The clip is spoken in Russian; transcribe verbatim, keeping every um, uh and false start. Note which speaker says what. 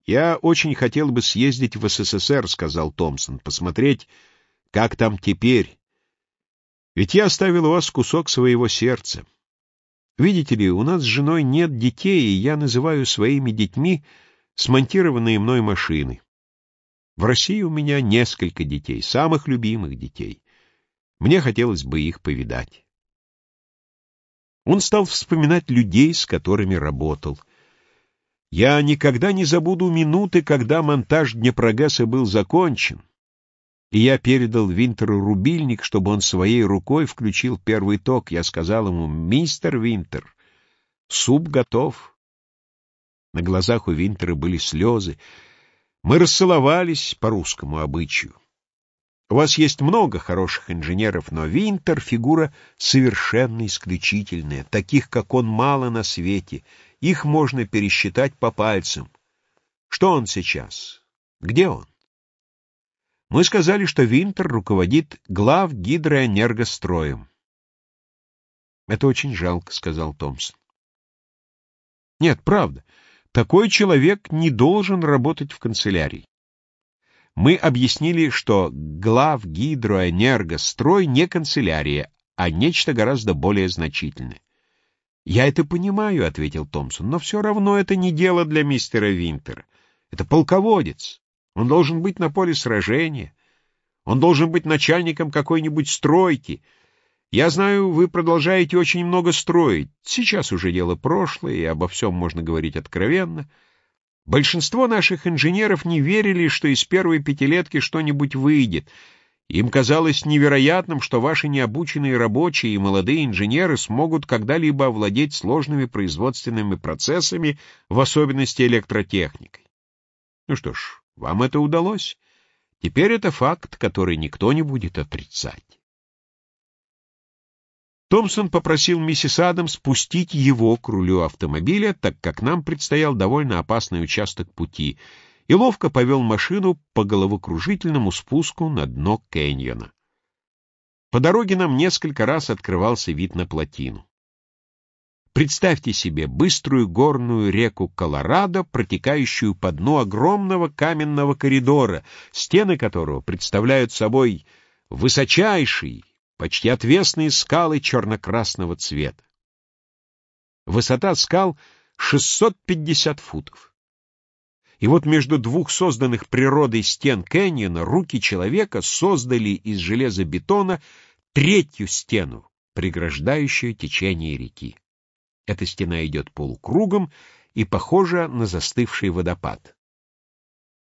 Speaker 1: «Я очень хотел бы съездить в СССР», — сказал Томпсон, — «посмотреть, как там теперь. Ведь я оставил у вас кусок своего сердца. Видите ли, у нас с женой нет детей, и я называю своими детьми смонтированные мной машины. В России у меня несколько детей, самых любимых детей. Мне хотелось бы их повидать». Он стал вспоминать людей, с которыми работал. «Я никогда не забуду минуты, когда монтаж Днепрогэса был закончен, и я передал Винтеру рубильник, чтобы он своей рукой включил первый ток. Я сказал ему: «Мистер Винтер, суп готов». На глазах у Винтера были слезы. Мы расцеловались по русскому обычаю. У вас есть много хороших инженеров, но Винтер — фигура совершенно исключительная. Таких, как он, мало на свете. Их можно пересчитать по пальцам. Что он сейчас? Где он? Мы сказали, что Винтер руководит главгидроэнергостроем. «Это очень жалко», — сказал Томпсон. «Нет, правда. Такой человек не должен работать в канцелярии. Мы объяснили, что главгидроэнергострой не канцелярия, а нечто гораздо более значительное». «Я это понимаю», — ответил Томпсон, — «но все равно это не дело для мистера Винтера. Это полководец. Он должен быть на поле сражения. Он должен быть начальником какой-нибудь стройки. Я знаю, вы продолжаете очень много строить. Сейчас уже дело прошлое, и обо всем можно говорить откровенно. Большинство наших инженеров не верили, что из первой пятилетки что-нибудь выйдет. Им казалось невероятным, что ваши необученные рабочие и молодые инженеры смогут когда-либо овладеть сложными производственными процессами, в особенности электротехникой. Ну что ж, вам это удалось. Теперь это факт, который никто не будет отрицать». Томпсон попросил миссис Адамс спустить его к рулю автомобиля, так как нам предстоял довольно опасный участок пути, и ловко повел машину по головокружительному спуску на дно кэньона. По дороге нам несколько раз открывался вид на плотину. Представьте себе быструю горную реку Колорадо, протекающую по дну огромного каменного коридора, стены которого представляют собой высочайший, почти отвесные скалы черно-красного цвета. Высота скал шестьсот пятьдесят футов. И вот между двух созданных природой стен кэньона руки человека создали из железобетона третью стену, преграждающую течение реки. Эта стена идет полукругом и похожа на застывший водопад.